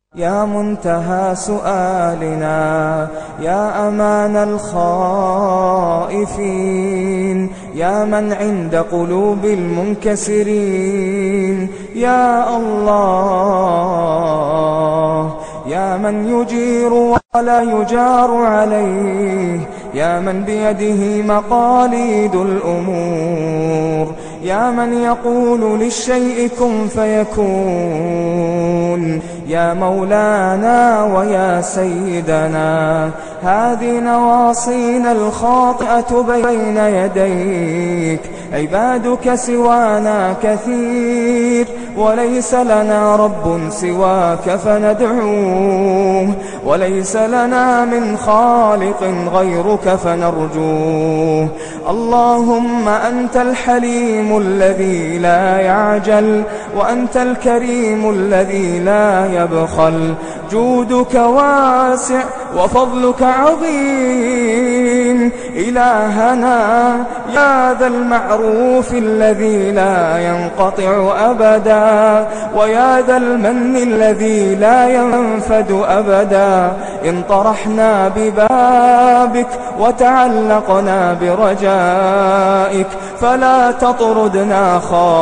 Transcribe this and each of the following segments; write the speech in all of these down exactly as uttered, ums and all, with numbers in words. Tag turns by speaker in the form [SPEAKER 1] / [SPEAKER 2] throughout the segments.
[SPEAKER 1] يا منتهى سؤالنا، يا أمان الخائفين، يا من عند قلوب المنكسرين، يا الله، يا من يجير ولا يجار عليه، يا من بيده مقاليد الأمور، يا من يقول للشيء كن فيكون، يا مولانا ويا سيدنا، هذه نواصينا الخاطئة بين يديك، عبادك سوانا كثير، وليس لنا رب سواك فندعوه، وليس لنا من خالق غيرك فنرجوه. اللهم أنت الحليم الذي لا يعجل، وأنت الكريم الذي لا يبخل، جودك واسع وفضلك عظيم. إلهنا يا ذا المعروف الذي لا ينقطع أبدا، ويا ذا المن الذي لا ينفد أبدا، إن طرحنا ببابك وتعلقنا برجائك فلا تطردنا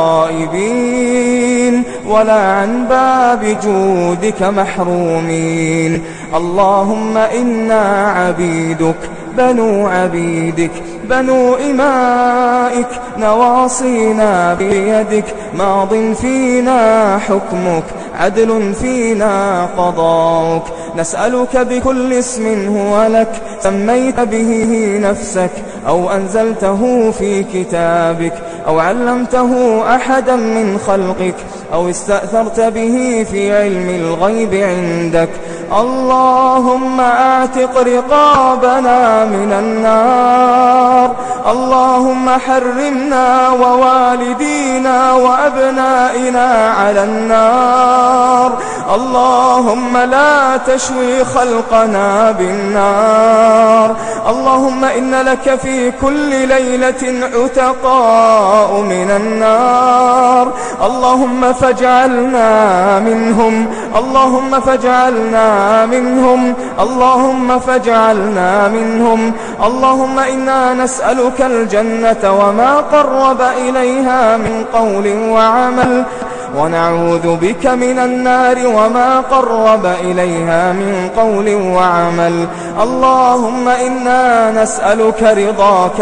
[SPEAKER 1] خائبين، ولا عن باب جودك محرومين. اللهم إنا عبيدك بنو عبيدك بنو إمائك، نواصينا بيدك، ماض فينا حكمك، عدل فينا قضاؤك. نسألك بكل اسم هو لك سميت به نفسك، أو أنزلته في كتابك، أو علمته أحدا من خلقك، أو استأثرت به في علم الغيب عندك. اللهم أعتق رقابنا من النار، اللهم حرمنا ووالدينا وأبنائنا على النار، اللهم لا تشوي خلقنا بالنار. اللهم إن لك في كل ليلة عتقاء من النار، اللهم فاجعلنا منهم، اللهم فاجعلنا منهم، اللهم فاجعلنا منهم. اللهم إنا نسألك الجنة وما قرب إليها من قول وعمل، ونعوذ بك من النار وما قرب إليها من قول وعمل. اللهم إنا نسألك رضاك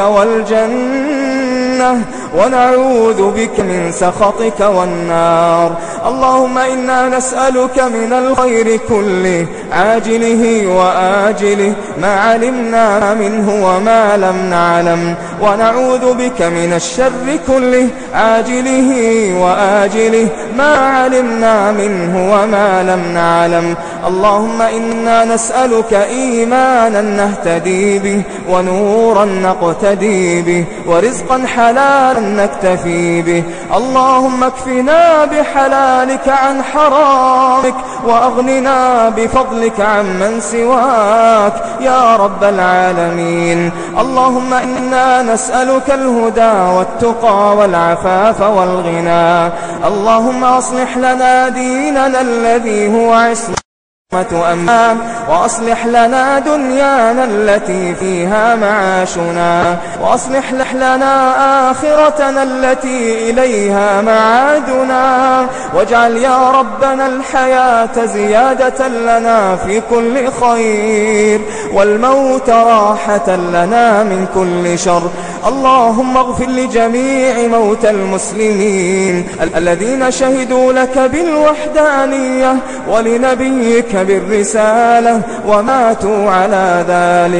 [SPEAKER 1] والجنة، ونعوذ بك من سخطك والنار. اللهم إنا نسألك من الخير كله عاجله وآجله، ما علمنا منه وما لم نعلم، ونعوذ بك من الشر كله عاجله وآجله، ما علمنا منه وما لم نعلم. اللهم إنا نسألك إيمانا نهتدي به، ونورا نقتدي به، ورزقا حلالا نكتفي به. اللهم اكفنا بحلالك عن حرامك، وأغننا بفضلك عمن سواك يا رب العالمين. اللهم إنا نسألك الهدى والتقى والعفاف والغنى. اللهم أصلح لنا ديننا الذي هو عصمة أمام، وأصلح لنا دنيانا التي فيها معاشنا، وأصلح لنا آخرتنا التي إليها معادنا، واجعل يا ربنا الحياة زيادة لنا في كل خير، والموت راحة لنا من كل شر. اللهم اغفر لجميع موتى المسلمين الذين شهدوا لك بالوحدانية ولنبيك بالرسالة وماتوا على ذلك.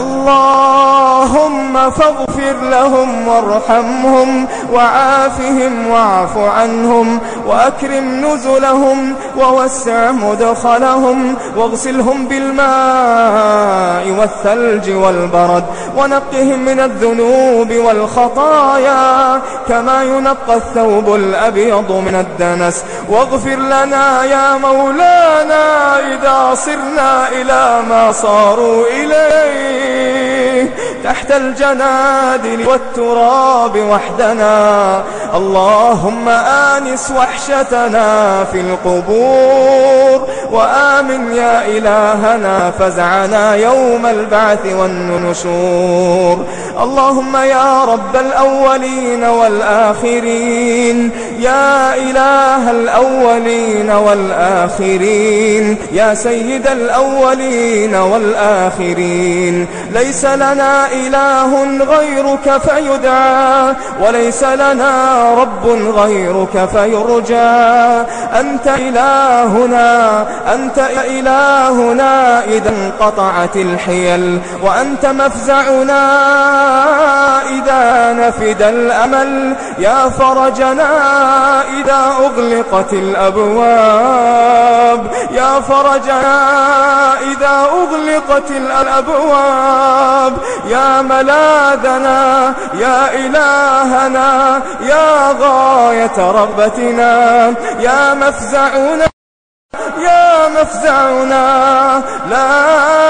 [SPEAKER 1] اللهم فاغفر لهم وارحمهم وعافهم واعف عنهم، وأكرم نزلهم ووسع مدخلهم، واغسلهم بالماء والثلج والبرد، ونقهم من الذنوب والخطايا كما ينقى الثوب الأبيض من الدنس. واغفر لنا يا مولانا إذا صرنا إلى ما صاروا إليه، تحت الجنادل والتراب وحدنا. اللهم آنس وحشتنا في القبور، وآمن يا إلهنا فزعنا يوم البعث والنشور. اللهم يا رب الأولين والآخرين، يا إله الأولين والآخرين، يا سيد الأولين والآخرين، ليس لنا إله غيرك فيدعى، وليس لنا رب غيرك فيرجى. أنت إلهنا، أنت إلهنا إذا انقطعت الحيل، وأنت مفزعنا إذا نفد الأمل، يا فرجنا إذا أغلقت الأبواب، يا فرجنا إذا أغلقت الأبواب، يا ملاذنا، يا إلهنا، يا غاية رغبتنا، يا مفزعنا، يا مفزعنا، لا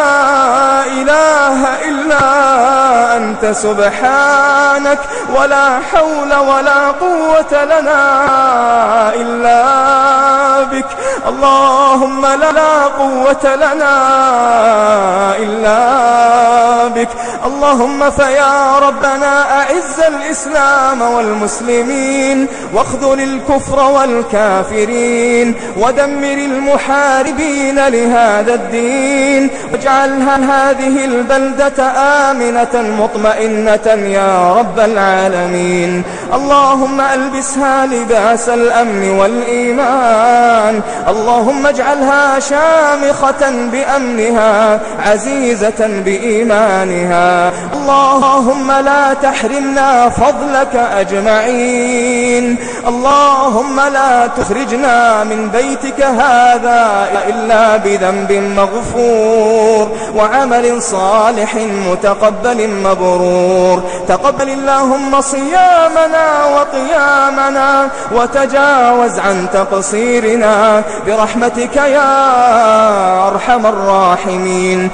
[SPEAKER 1] إله إلا أنت سبحانك، ولا حول ولا قوة لنا إلا بك. اللهم لا قوة لنا إلا بك. اللهم فيا ربنا أعز الإسلام والمسلمين، واخذل الكفر والكافرين، ودمر المحاربين لهذا الدين، واجعل هذه البلدة آمنة مطمئنة يا رب العالمين. اللهم ألبسها لباس الأمن والإيمان، اللهم اجعلها شامخة بأمنها، عزيزة بإيمانها. اللهم لا تحرمنا فضلك أجمعين. اللهم لا تخرجنا من بيتك هذا إلا بذنب مغفور وعمل صالح متقبل مبرور. تقبل اللهم صيامنا وقيامنا، وتجاوز عن تقصيرنا برحمتك يا أرحم الراحمين.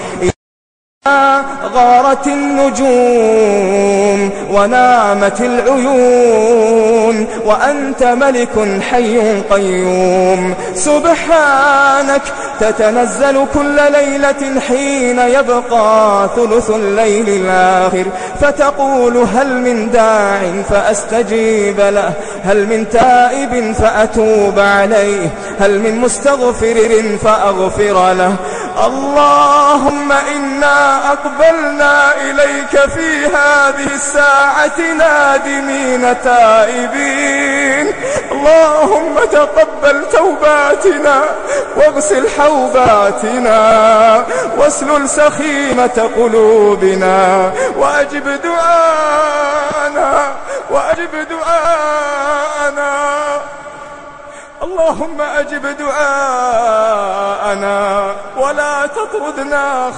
[SPEAKER 1] غارت النجوم ونامت العيون، وأنت ملك حي قيوم. سبحانك تتنزل كل ليلة حين يبقى ثلث الليل الآخر، فتقول هل من داع فأستجيب له، هل من تائب فأتوب عليه، هل من مستغفر فأغفر له. اللهم إنا أقبلنا إليك في هذه الساعة نادمين تائبين. اللهم تقبل توباتنا، واغسل حوباتنا، واسلل سخيمة قلوبنا، وأجب دعانا، وأجب دعانا. اللهم أجب دعاءنا، ولا تطردنا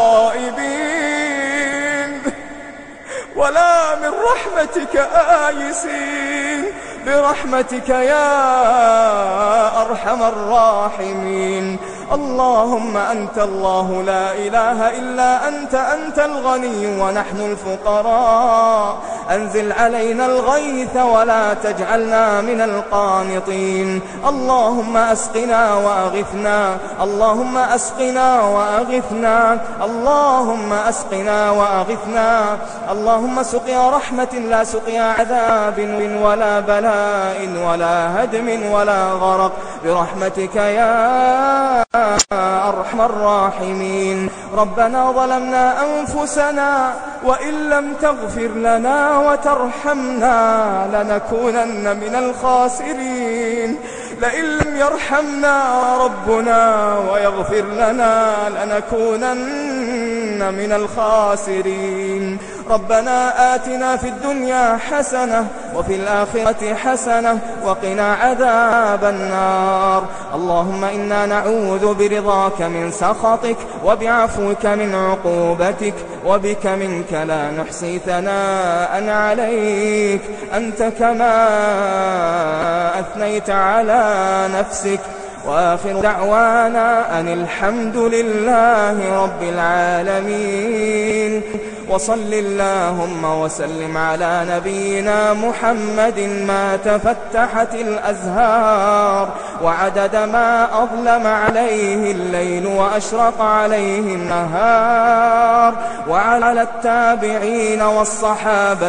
[SPEAKER 1] خائبين، ولا من رحمتك آيسين، برحمتك يا أرحم الراحمين. اللهم أنت الله لا إله إلا أنت، أنت الغني ونحن الفقراء. أنزل علينا الغيث ولا تجعلنا من القانطين. اللهم أسقنا وأغثنا، اللهم أسقنا وأغثنا، اللهم أسقنا وأغثنا. اللهم سقيا رحمة لا سقيا عذاب ولا بلاء ولا هدم ولا غرق، برحمتك يا أرحم الراحمين. ربنا ظلمنا أنفسنا، وإن لم تغفر لنا وترحمنا لنكونن من الخاسرين. لئن لم يرحمنا ربنا ويغفر لنا لنكونن من الخاسرين. ربنا آتنا في الدنيا حسنة وفي الآخرة حسنة وقنا عذاب النار. اللهم إنا نعوذ برضاك من سخطك، وبعفوك من عقوبتك، وبك منك لا نحصي ثناء عليك، أنت كما أثنيت على نفسك. وآخر دعوانا أن الحمد لله رب العالمين. وصل اللهم وسلم على نبينا محمد ما تفتحت الأزهار وعدد ما أظلم عليه الليل وأشرق عليه النهار، وعلى التابعين والصحابة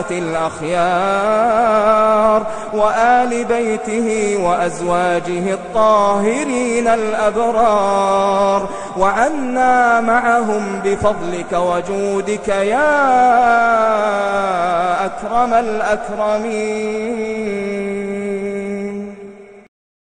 [SPEAKER 1] الأخيار وآل بيته وأزواجه الطاهرين الأبرار، وعنا معهم بفضلك وجودك يا أكرم الأكرمين.